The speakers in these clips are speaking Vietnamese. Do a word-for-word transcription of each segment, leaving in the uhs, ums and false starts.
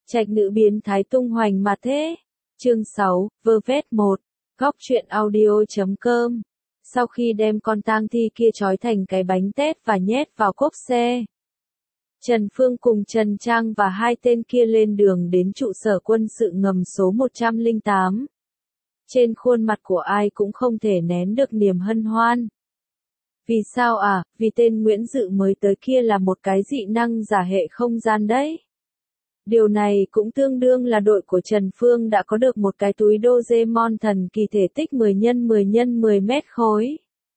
Trạch nữ biến thái tung hoành mà thế. Chương sáu, vơ vét một. Góc truyện audio chấm com. Sau khi đem con tang thi kia trói thành cái bánh tét và nhét vào cốp xe, Trần Phương cùng Trần Trang và hai tên kia lên đường đến trụ sở quân sự ngầm số một trăm lẻ tám. Trên khuôn mặt của ai cũng không thể nén được niềm hân hoan. Vì sao à? Vì tên Nguyễn Dự mới tới kia là một cái dị năng giả hệ không gian đấy. Điều này cũng tương đương là đội của Trần Phương đã có được một cái túi Doraemon thần kỳ thể tích mười nhân mười nhân mười mét khối.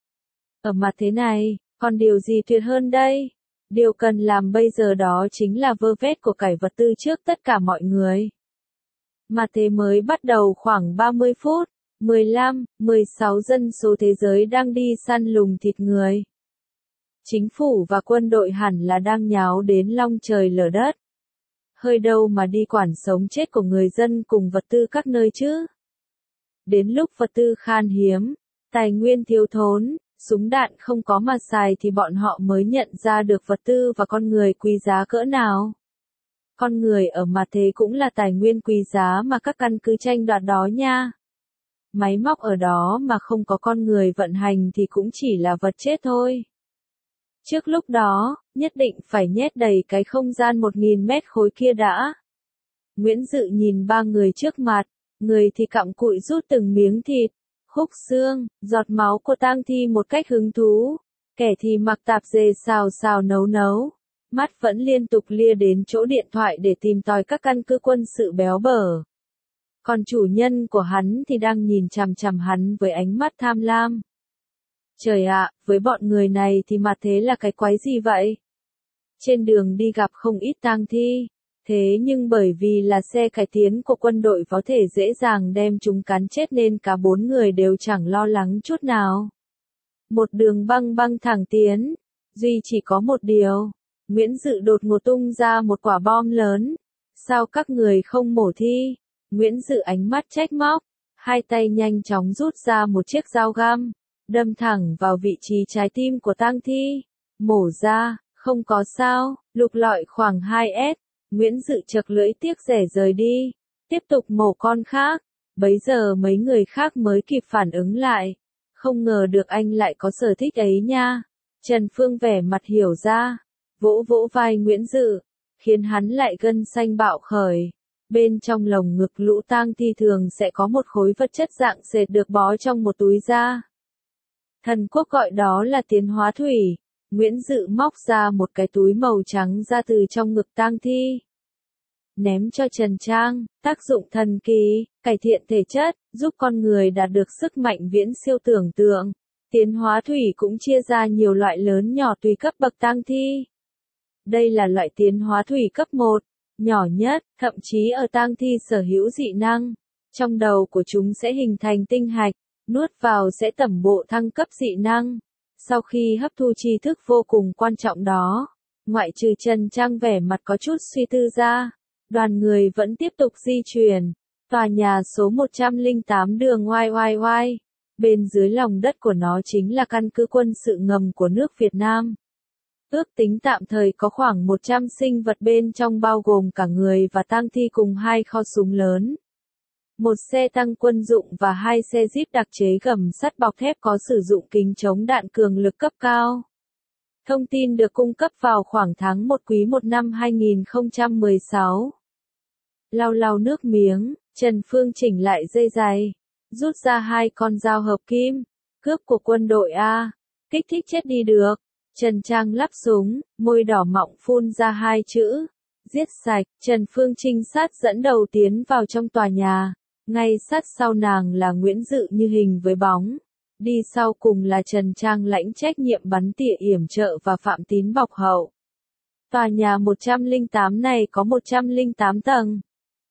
Ở mặt thế này, còn điều gì tuyệt hơn đây? Điều cần làm bây giờ đó chính là vơ vét của cải vật tư trước tất cả mọi người. Mà thế mới bắt đầu khoảng ba mươi phút, mười lăm, mười sáu dân số thế giới đang đi săn lùng thịt người. Chính phủ và quân đội hẳn là đang nháo đến long trời lở đất. Hơi đâu mà đi quản sống chết của người dân cùng vật tư các nơi chứ. Đến lúc vật tư khan hiếm, tài nguyên thiếu thốn, súng đạn không có mà xài thì bọn họ mới nhận ra được vật tư và con người quý giá cỡ nào. Con người ở mặt thế cũng là tài nguyên quý giá mà các căn cứ tranh đoạt đó nha. Máy móc ở đó mà không có con người vận hành thì cũng chỉ là vật chết thôi. Trước lúc đó, nhất định phải nhét đầy cái không gian một nghìn mét khối kia đã. Nguyễn Dự nhìn ba người trước mặt, người thì cặm cụi rút từng miếng thịt, khúc xương, giọt máu của tang thi một cách hứng thú, kẻ thì mặc tạp dề xào xào nấu nấu, mắt vẫn liên tục lia đến chỗ điện thoại để tìm tòi các căn cứ quân sự béo bở. Còn chủ nhân của hắn thì đang nhìn chằm chằm hắn với ánh mắt tham lam. Trời ạ, với bọn người này thì mặt thế là cái quái gì vậy? Trên đường đi gặp không ít tang thi, thế nhưng bởi vì là xe cải tiến của quân đội có thể dễ dàng đem chúng cắn chết nên cả bốn người đều chẳng lo lắng chút nào. Một đường băng băng thẳng tiến, duy chỉ có một điều, Nguyễn Dự đột ngột tung ra một quả bom lớn. Sao các người không mổ thi? Nguyễn Dự ánh mắt trách móc, hai tay nhanh chóng rút ra một chiếc dao găm, đâm thẳng vào vị trí trái tim của tang thi. Mổ ra, không có sao, lục lọi khoảng hai mét, Nguyễn Dự chật lưỡi tiếc rẻ rời đi, tiếp tục mổ con khác. Bấy giờ mấy người khác mới kịp phản ứng lại, không ngờ được anh lại có sở thích ấy nha. Trần Phương vẻ mặt hiểu ra, vỗ vỗ vai Nguyễn Dự, khiến hắn lại gân xanh bạo khởi. Bên trong lồng ngực lũ tang thi thường sẽ có một khối vật chất dạng sệt được bó trong một túi da. Thần quốc gọi đó là tiến hóa thủy. Nguyễn Dự móc ra một cái túi màu trắng ra từ trong ngực tang thi. Ném cho Trần Trang, tác dụng thần kỳ, cải thiện thể chất, giúp con người đạt được sức mạnh viễn siêu tưởng tượng. Tiến hóa thủy cũng chia ra nhiều loại lớn nhỏ tùy cấp bậc tang thi. Đây là loại tiến hóa thủy cấp một, nhỏ nhất, thậm chí ở tang thi sở hữu dị năng. Trong đầu của chúng sẽ hình thành tinh hạch, nuốt vào sẽ tẩm bộ thăng cấp dị năng. Sau khi hấp thu tri thức vô cùng quan trọng đó, ngoại trừ Trần Trang vẻ mặt có chút suy tư ra, đoàn người vẫn tiếp tục di chuyển. Tòa nhà số một trăm lẻ tám đường oai oai oai, bên dưới lòng đất của nó chính là căn cứ quân sự ngầm của nước Việt Nam. Ước tính tạm thời có khoảng một trăm sinh vật bên trong bao gồm cả người và tang thi cùng hai kho súng lớn. Một xe tăng quân dụng và hai xe jeep đặc chế gầm sắt bọc thép có sử dụng kính chống đạn cường lực cấp cao. Thông tin được cung cấp vào khoảng tháng một quý một năm hai nghìn không trăm mười sáu. Lau lau nước miếng, Trần Phương chỉnh lại dây giày, rút ra hai con dao hợp kim, cướp của quân đội A, kích thích chết đi được. Trần Trang lắp súng, môi đỏ mọng phun ra hai chữ, giết sạch. Trần Phương trinh sát dẫn đầu tiến vào trong tòa nhà, ngay sát sau nàng là Nguyễn Dự như hình với bóng. Đi sau cùng là Trần Trang lãnh trách nhiệm bắn tỉa yểm trợ và Phạm Tín bọc hậu. Tòa nhà một trăm lẻ tám này có một trăm lẻ tám tầng.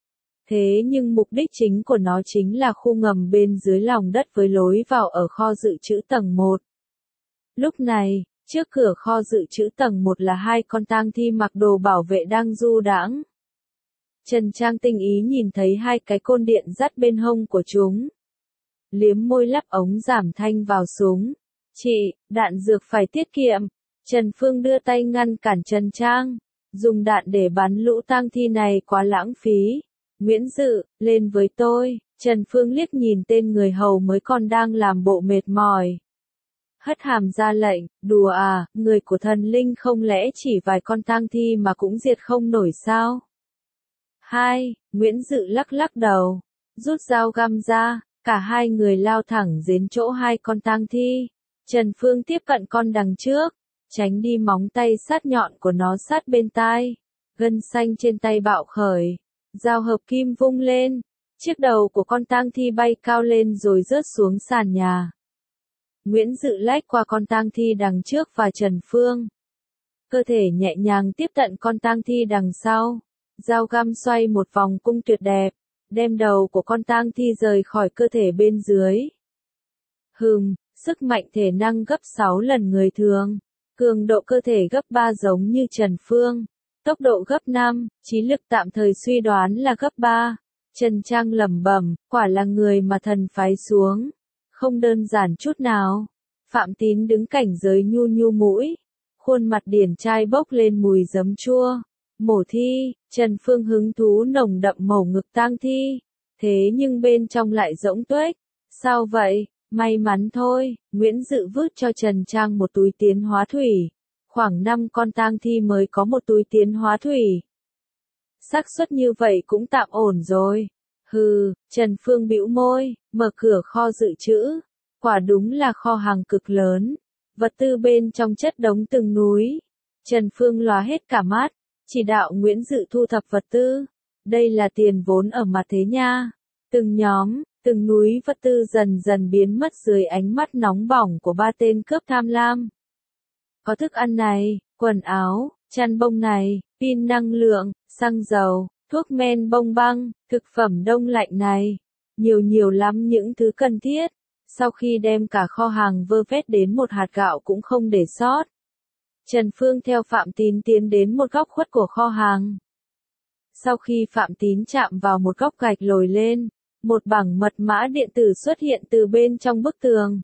Thế nhưng mục đích chính của nó chính là khu ngầm bên dưới lòng đất với lối vào ở kho dự trữ tầng một. Lúc này, trước cửa kho dự trữ tầng một là hai con tang thi mặc đồ bảo vệ đang du đãng. Trần Trang tinh ý nhìn thấy hai cái côn điện dắt bên hông của chúng. Liếm môi lắp ống giảm thanh vào súng. Chị, đạn dược phải tiết kiệm. Trần Phương đưa tay ngăn cản Trần Trang. Dùng đạn để bắn lũ tang thi này quá lãng phí. Nguyễn Dự, lên với tôi. Trần Phương liếc nhìn tên người hầu mới còn đang làm bộ mệt mỏi. Hất hàm ra lệnh, đùa à, người của thần linh không lẽ chỉ vài con tang thi mà cũng diệt không nổi sao? Hai, Nguyễn Dự lắc lắc đầu, rút dao găm ra, cả hai người lao thẳng đến chỗ hai con tang thi. Trần Phương tiếp cận con đằng trước, tránh đi móng tay sát nhọn của nó sát bên tai. Gân xanh trên tay bạo khởi, dao hợp kim vung lên, chiếc đầu của con tang thi bay cao lên rồi rớt xuống sàn nhà. Nguyễn Dự lách qua con tang thi đằng trước và Trần Phương. Cơ thể nhẹ nhàng tiếp cận con tang thi đằng sau. Dao găm xoay một vòng cung tuyệt đẹp, đem đầu của con tang thi rời khỏi cơ thể bên dưới. Hừm, sức mạnh thể năng gấp sáu lần người thường, cường độ cơ thể gấp ba giống như Trần Phương, tốc độ gấp năm, trí lực tạm thời suy đoán là gấp ba. Trần Trang lẩm bẩm, quả là người mà thần phái xuống, không đơn giản chút nào. Phạm Tín đứng cảnh giới nhu nhu mũi, khuôn mặt điển trai bốc lên mùi giấm chua. Mổ thi, Trần Phương hứng thú nồng đậm mổ ngực tang thi, thế nhưng bên trong lại rỗng tuếch. Sao vậy? May mắn thôi. Nguyễn Dự vứt cho Trần Trang một túi tiến hóa thủy. Khoảng năm con tang thi mới có một túi tiến hóa thủy. Xác suất như vậy cũng tạm ổn rồi. Hừ, Trần Phương bĩu môi, mở cửa kho dự trữ. Quả đúng là kho hàng cực lớn. Vật tư bên trong chất đống từng núi. Trần Phương lóa hết cả mắt, chỉ đạo Nguyễn Dự thu thập vật tư. Đây là tiền vốn ở mặt thế nha. Từng nhóm, từng núi vật tư dần dần biến mất dưới ánh mắt nóng bỏng của ba tên cướp tham lam. Có thức ăn này, quần áo, chăn bông này, pin năng lượng, xăng dầu, thuốc men bông băng, thực phẩm đông lạnh này. Nhiều nhiều lắm những thứ cần thiết. Sau khi đem cả kho hàng vơ vét đến một hạt gạo cũng không để sót. Trần Phương theo Phạm Tín tiến đến một góc khuất của kho hàng. Sau khi Phạm Tín chạm vào một góc gạch lồi lên, một bảng mật mã điện tử xuất hiện từ bên trong bức tường.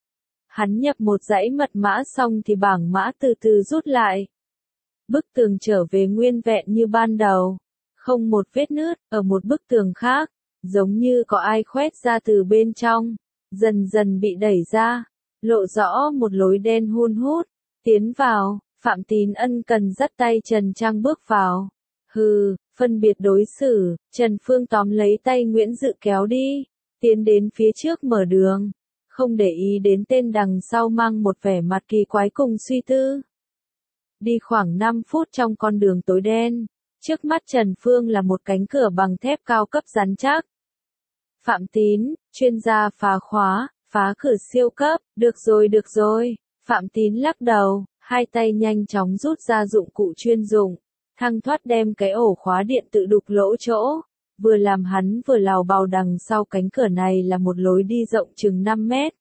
Hắn nhập một dãy mật mã xong thì bảng mã từ từ rút lại. Bức tường trở về nguyên vẹn như ban đầu, không một vết nứt. Ở một bức tường khác, giống như có ai khoét ra từ bên trong, dần dần bị đẩy ra, lộ rõ một lối đen hun hút. Tiến vào, Phạm Tín ân cần dắt tay Trần Trang bước vào. Hừ, phân biệt đối xử, Trần Phương tóm lấy tay Nguyễn Dự kéo đi, tiến đến phía trước mở đường, không để ý đến tên đằng sau mang một vẻ mặt kỳ quái cùng suy tư. Đi khoảng năm phút trong con đường tối đen, trước mắt Trần Phương là một cánh cửa bằng thép cao cấp rắn chắc. Phạm Tín, chuyên gia phá khóa, phá cửa siêu cấp, được rồi được rồi. Phạm Tín lắc đầu, hai tay nhanh chóng rút ra dụng cụ chuyên dụng, thăng thoát đem cái ổ khóa điện tự đục lỗ chỗ. Vừa làm hắn vừa lào bào đằng sau cánh cửa này là một lối đi rộng chừng năm mét.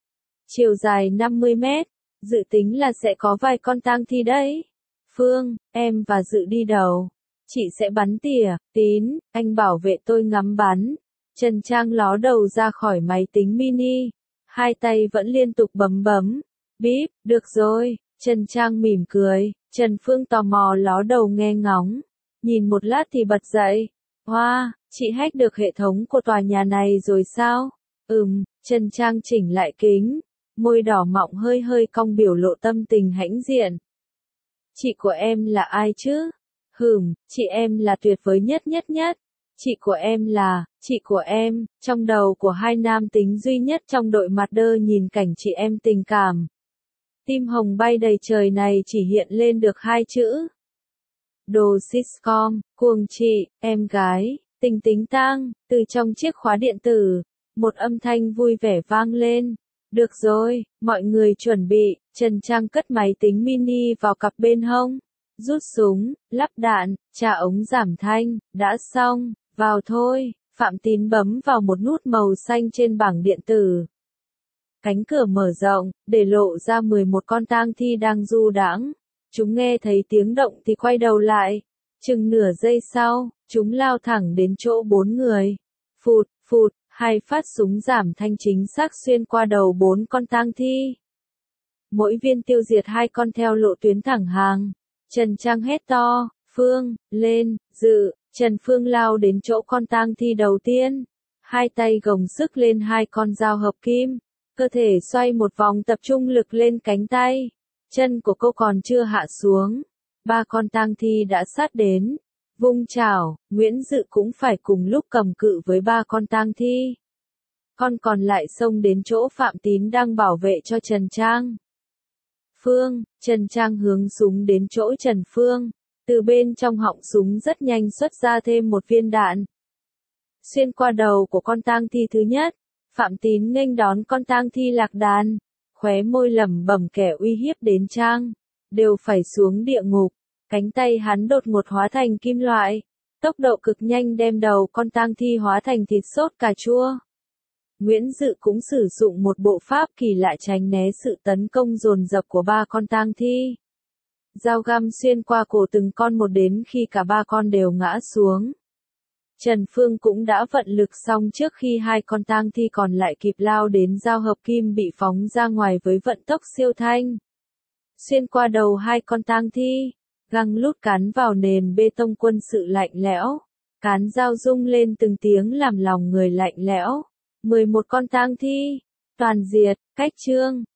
Chiều dài năm mươi mét, dự tính là sẽ có vài con tang thi đấy. Phương, em và Dự đi đầu. Chị sẽ bắn tỉa. Tín, anh bảo vệ tôi ngắm bắn. Trần Trang ló đầu ra khỏi máy tính mini, hai tay vẫn liên tục bấm bấm. Bíp, được rồi. Trần Trang mỉm cười, Trần Phương tò mò ló đầu nghe ngóng. Nhìn một lát thì bật dậy. Hoa, wow, chị hack được hệ thống của tòa nhà này rồi sao? Ừm, Trần Trang chỉnh lại kính, môi đỏ mọng hơi hơi cong biểu lộ tâm tình hãnh diện. Chị của em là ai chứ? Hừm, chị em là tuyệt vời nhất nhất nhất. Chị của em là, chị của em, trong đầu của hai nam tính duy nhất trong đội mặt đơ nhìn cảnh chị em tình cảm. Tim hồng bay đầy trời này chỉ hiện lên được hai chữ. Đồ sitcom, cuồng chị, em gái, tình tính tang, từ trong chiếc khóa điện tử, một âm thanh vui vẻ vang lên. Được rồi, mọi người chuẩn bị. Trần Trang cất máy tính mini vào cặp bên hông, rút súng, lắp đạn, tra ống giảm thanh, đã xong, vào thôi. Phạm Tín bấm vào một nút màu xanh trên bảng điện tử. Cánh cửa mở rộng, để lộ ra mười một con tang thi đang du đãng. Chúng nghe thấy tiếng động thì quay đầu lại. Chừng nửa giây sau, chúng lao thẳng đến chỗ bốn người. Phụt, phụt, hai phát súng giảm thanh chính xác xuyên qua đầu bốn con tang thi. Mỗi viên tiêu diệt hai con theo lộ tuyến thẳng hàng. Trần Trang hét to, Phương, lên, Dự, Trần Phương lao đến chỗ con tang thi đầu tiên. Hai tay gồng sức lên hai con dao hợp kim. Cơ thể xoay một vòng tập trung lực lên cánh tay. Chân của cô còn chưa hạ xuống. Ba con tang thi đã sát đến. Vung chảo, Nguyễn Dự cũng phải cùng lúc cầm cự với ba con tang thi. Con còn lại xông đến chỗ Phạm Tín đang bảo vệ cho Trần Trang. Phương, Trần Trang hướng súng đến chỗ Trần Phương. Từ bên trong họng súng rất nhanh xuất ra thêm một viên đạn. Xuyên qua đầu của con tang thi thứ nhất, Phạm Tín nghênh đón con tang thi lạc đàn. Khóe môi lẩm bẩm kẻ uy hiếp đến Trang. Đều phải xuống địa ngục. Cánh tay hắn đột ngột hóa thành kim loại. Tốc độ cực nhanh đem đầu con tang thi hóa thành thịt sốt cà chua. Nguyễn Dự cũng sử dụng một bộ pháp kỳ lạ tránh né sự tấn công dồn dập của ba con tang thi. Dao găm xuyên qua cổ từng con một đến khi cả ba con đều ngã xuống. Trần Phương cũng đã vận lực xong trước khi hai con tang thi còn lại kịp lao đến dao hợp kim bị phóng ra ngoài với vận tốc siêu thanh. Xuyên qua đầu hai con tang thi, găng lút cán vào nền bê tông quân sự lạnh lẽo. Cán dao rung lên từng tiếng làm lòng người lạnh lẽo. mười một con tang thi, toàn diệt, cách chương.